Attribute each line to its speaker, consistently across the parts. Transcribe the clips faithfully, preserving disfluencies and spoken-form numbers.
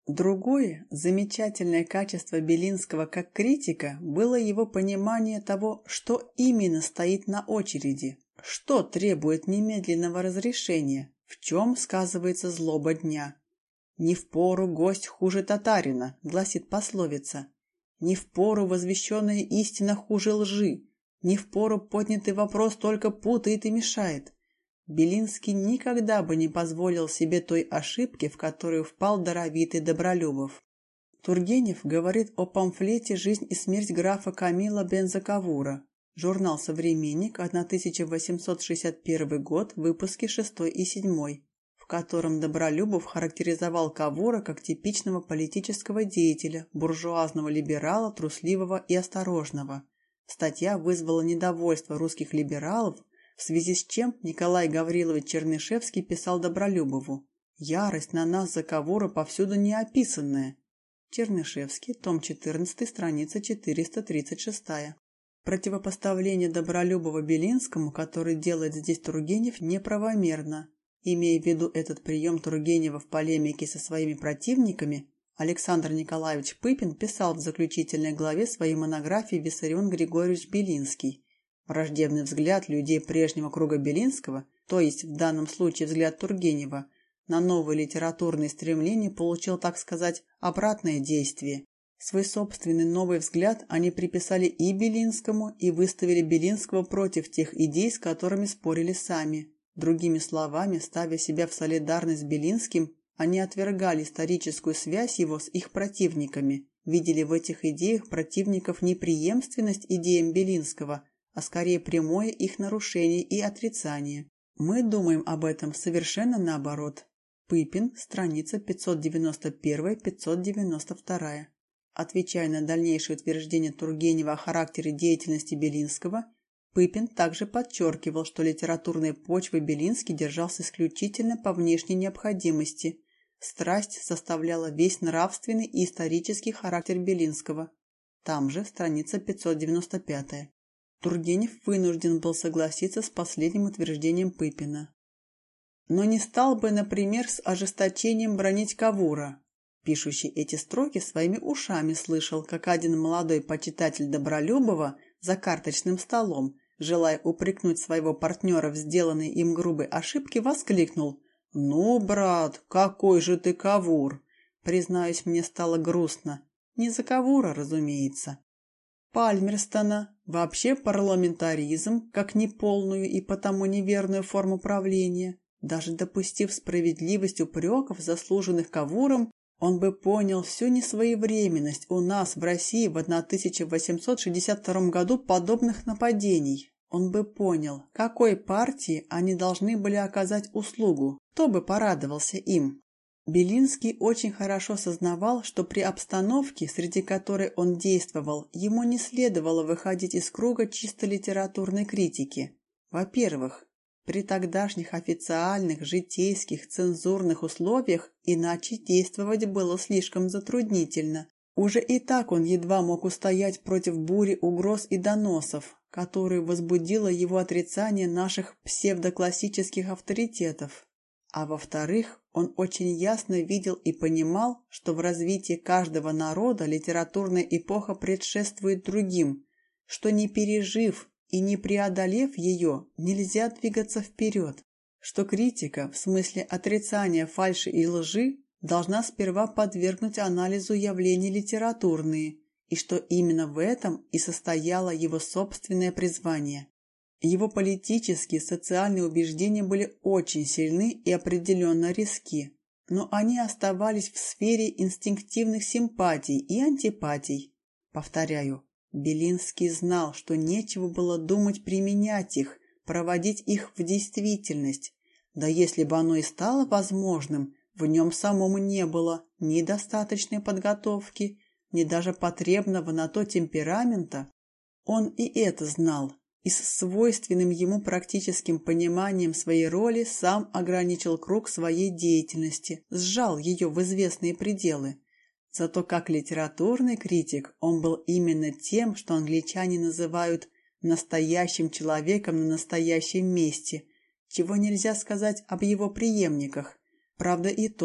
Speaker 1: Другое замечательное качество Белинского как критика было его понимание того, что именно стоит на очереди, что требует немедленного разрешения, в чем сказывается злоба дня. «Не впору гость хуже татарина», — гласит пословица. «Не впору возвещенная истина хуже лжи», «не впору поднятый вопрос только путает и мешает». Белинский никогда бы не позволил себе той ошибки, в которую впал даровитый Добролюбов. Тургенев говорит о памфлете «Жизнь и смерть графа Камила Бенза-Кавура», журнал «Современник», тысяча восемьсот шестьдесят первый год, выпуски шестой и седьмой, в котором Добролюбов характеризовал Кавура как типичного политического деятеля, буржуазного либерала, трусливого и осторожного. Статья вызвала недовольство русских либералов, в связи с чем Николай Гаврилович Чернышевский писал Добролюбову: «Ярость на нас за Кавура повсюду не описанная». Чернышевский, том четырнадцатый, страница четыреста тридцать шесть. Противопоставление Добролюбова Белинскому, который делает здесь Тургенев, неправомерно. Имея в виду этот прием Тургенева в полемике со своими противниками, Александр Николаевич Пыпин писал в заключительной главе своей монографии «Виссарион Григорьевич Белинский». Враждебный взгляд людей прежнего круга Белинского, то есть в данном случае взгляд Тургенева, на новые литературные стремления получил, так сказать, обратное действие. Свой собственный новый взгляд они приписали и Белинскому, и выставили Белинского против тех идей, с которыми спорили сами. Другими словами, ставя себя в солидарность с Белинским, они отвергали историческую связь его с их противниками, видели в этих идеях противников не преемственность идеям Белинского, а скорее прямое их нарушение и отрицание. Мы думаем об этом совершенно наоборот. Пыпин, страница пятьсот девяносто один — пятьсот девяносто два. Отвечая на дальнейшее утверждение Тургенева о характере деятельности Белинского, Пыпин также подчеркивал, что литературной почвой Белинский держался исключительно по внешней необходимости. Страсть составляла весь нравственный и исторический характер Белинского. Там же страница пятьсот девяносто пять. Тургенев вынужден был согласиться с последним утверждением Пыпина. Но не стал бы, например, с ожесточением бранить Кавура. Пишущий эти строки своими ушами слышал, как один молодой почитатель Добролюбова за карточным столом, желая упрекнуть своего партнера в сделанной им грубой ошибке, воскликнул: «Ну, брат, какой же ты Кавур!» Признаюсь, мне стало грустно. Не за Кавура, разумеется. Пальмерстона, вообще парламентаризм, как неполную и потому неверную форму правления, даже допустив справедливость упреков, заслуженных Кавуром, он бы понял всю несвоевременность у нас в России в тысяча восемьсот шестьдесят втором году подобных нападений. Он бы понял, какой партии они должны были оказать услугу, кто бы порадовался им. Белинский очень хорошо сознавал, что при обстановке, среди которой он действовал, ему не следовало выходить из круга чисто литературной критики. Во-первых, при тогдашних официальных, житейских, цензурных условиях иначе действовать было слишком затруднительно. Уже и так он едва мог устоять против бури угроз и доносов, которую возбудило его отрицание наших псевдоклассических авторитетов. А во-вторых, он очень ясно видел и понимал, что в развитии каждого народа литературная эпоха предшествует другим, что не пережив и не преодолев ее, нельзя двигаться вперед, что критика, в смысле отрицания фальши и лжи, должна сперва подвергнуть анализу явления литературные, и что именно в этом и состояло его собственное призвание. Его политические, социальные убеждения были очень сильны и определенно резки, но они оставались в сфере инстинктивных симпатий и антипатий. Повторяю, Белинский знал, что нечего было думать применять их, проводить их в действительность. Да если бы оно и стало возможным, в нем самому не было ни достаточной подготовки, ни даже потребного на то темперамента. Он и это знал, и с свойственным ему практическим пониманием своей роли сам ограничил круг своей деятельности, сжал ее в известные пределы. Зато как литературный критик он был именно тем, что англичане называют «настоящим человеком на настоящем месте», чего нельзя сказать об его преемниках. Правда и то,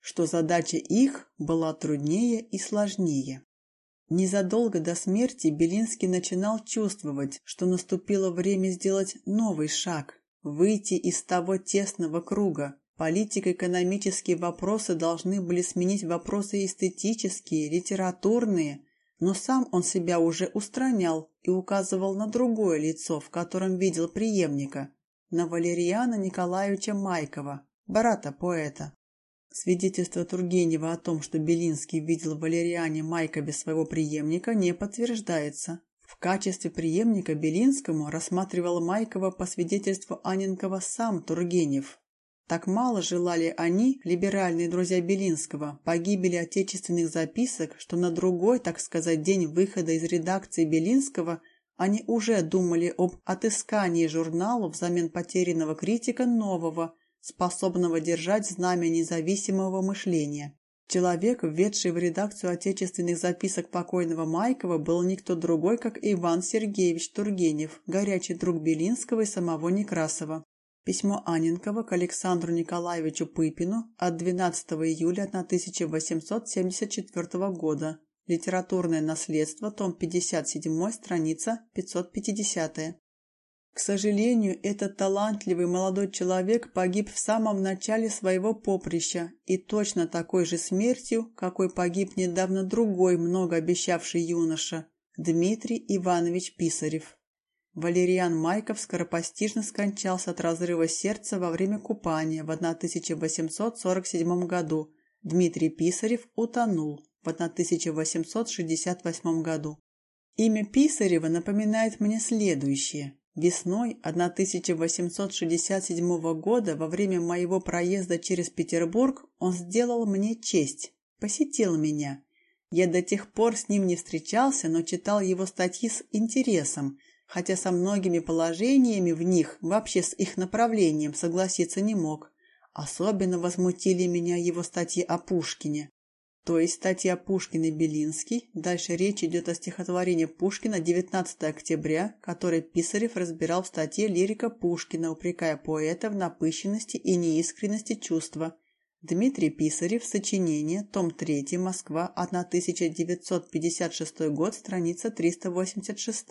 Speaker 1: что задача их была труднее и сложнее. Незадолго до смерти Белинский начинал чувствовать, что наступило время сделать новый шаг, выйти из того тесного круга. Политико-экономические вопросы должны были сменить вопросы эстетические, литературные, но сам он себя уже устранял и указывал на другое лицо, в котором видел преемника, на Валериана Николаевича Майкова, брата поэта. Свидетельство Тургенева о том, что Белинский видел в Валериане Майкове своего преемника, не подтверждается. В качестве преемника Белинскому рассматривал Майкова по свидетельству Анненкова сам Тургенев. Так мало желали они, либеральные друзья Белинского, погибели отечественных записок, что на другой, так сказать, день выхода из редакции Белинского они уже думали об отыскании журналу взамен потерянного критика нового, способного держать знамя независимого мышления. Человек, введший в редакцию отечественных записок покойного Майкова, был никто другой, как Иван Сергеевич Тургенев, горячий друг Белинского и самого Некрасова. Письмо Анненкова к Александру Николаевичу Пыпину от двенадцатого июля тысяча восемьсот семьдесят четвёртого года. Литературное наследство, том пятьдесят семь, страница пятьсот пятидесятая. К сожалению, этот талантливый молодой человек погиб в самом начале своего поприща и точно такой же смертью, какой погиб недавно другой многообещавший юноша Дмитрий Иванович Писарев. Валериан Майков скоропостижно скончался от разрыва сердца во время купания в тысяча восемьсот сорок седьмом году. Дмитрий Писарев утонул в тысяча восемьсот шестьдесят восьмом году. Имя Писарева напоминает мне следующее. Весной тысяча восемьсот шестьдесят седьмого года, во время моего проезда через Петербург, он сделал мне честь, посетил меня. Я до тех пор с ним не встречался, но читал его статьи с интересом, хотя со многими положениями в них, вообще с их направлением, согласиться не мог. Особенно возмутили меня его статьи о Пушкине. То есть статья Пушкин и Белинский, дальше речь идет о стихотворении Пушкина девятнадцатого октября, которое Писарев разбирал в статье «Лирика Пушкина», упрекая поэта в напыщенности и неискренности чувства. Дмитрий Писарев, сочинение, том три, Москва, тысяча девятьсот пятьдесят шестой год, страница триста восемьдесят шесть.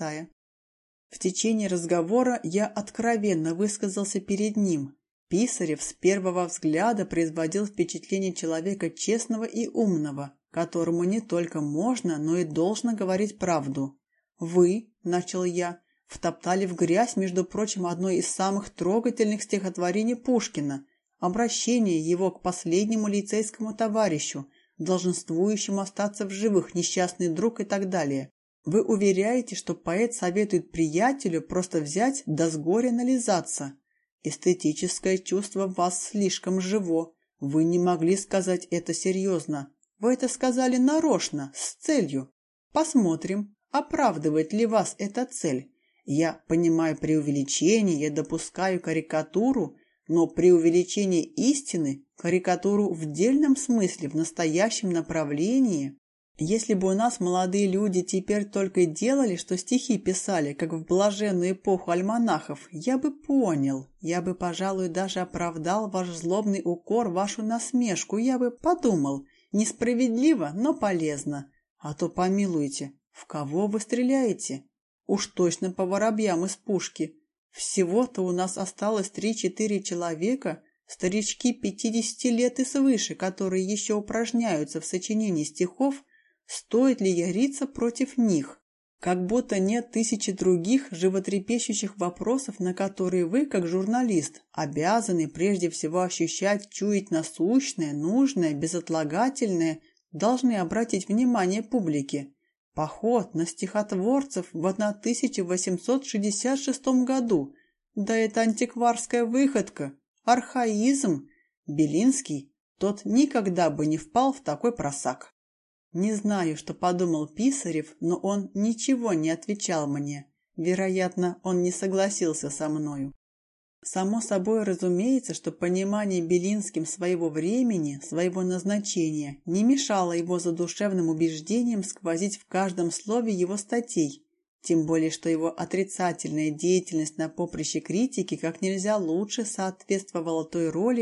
Speaker 1: В течение разговора я откровенно высказался перед ним. Писарев с первого взгляда производил впечатление человека честного и умного, которому не только можно, но и должно говорить правду. «Вы, — начал я, — втоптали в грязь, между прочим, одно из самых трогательных стихотворений Пушкина, обращение его к последнему лицейскому товарищу, долженствующему остаться в живых, несчастный друг и так далее. Вы уверяете, что поэт советует приятелю просто взять да с горя нализаться. Эстетическое чувство в вас слишком живо. Вы не могли сказать это серьезно. Вы это сказали нарочно, с целью. Посмотрим, оправдывает ли вас эта цель. Я понимаю преувеличение, я допускаю карикатуру, но преувеличение истины, карикатуру в дельном смысле, в настоящем направлении. Если бы у нас молодые люди теперь только и делали, что стихи писали, как в блаженную эпоху альманахов, я бы понял, я бы, пожалуй, даже оправдал ваш злобный укор, вашу насмешку, я бы подумал, несправедливо, но полезно. А то помилуйте, в кого вы стреляете? Уж точно по воробьям из пушки. Всего-то у нас осталось три-четыре человека, старички пятидесяти лет и свыше, которые еще упражняются в сочинении стихов. Стоит ли яриться против них? Как будто нет тысячи других животрепещущих вопросов, на которые вы, как журналист, обязаны прежде всего ощущать, чуять насущное, нужное, безотлагательное, должны обратить внимание публики. Поход на стихотворцев в тысяча восемьсот шестьдесят шестом году. Да это антикварская выходка, архаизм. Белинский, тот никогда бы не впал в такой просак. Не знаю, что подумал Писарев, но он ничего не отвечал мне. Вероятно, он не согласился со мною. Само собой разумеется, что понимание Белинским своего времени, своего назначения, не мешало его задушевным убеждениям сквозить в каждом слове его статей, тем более что его отрицательная деятельность на поприще критики как нельзя лучше соответствовала той роли,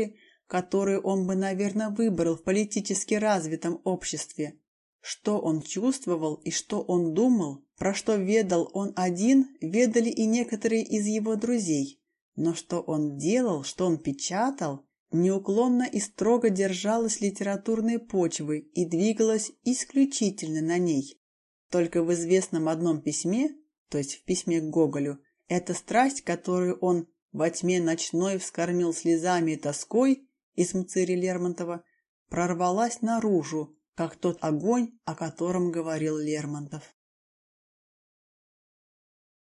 Speaker 1: которую он бы, наверное, выбрал в политически развитом обществе. Что он чувствовал и что он думал, про что ведал он один, ведали и некоторые из его друзей. Но что он делал, что он печатал, неуклонно и строго держалась литературной почвы и двигалась исключительно на ней. Только в известном одном письме, то есть в письме к Гоголю, эта страсть, которую он во тьме ночной вскормил слезами и тоской из Мцыри Лермонтова, прорвалась наружу, как тот огонь, о котором говорил Лермонтов.